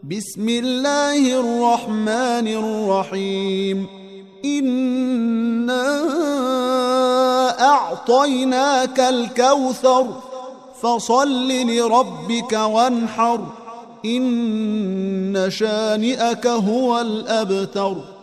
بسم الله الرحمن الرحيم إنا أعطيناك الكوثر فصل لربك وانحر إن شانئك هو الأبتر.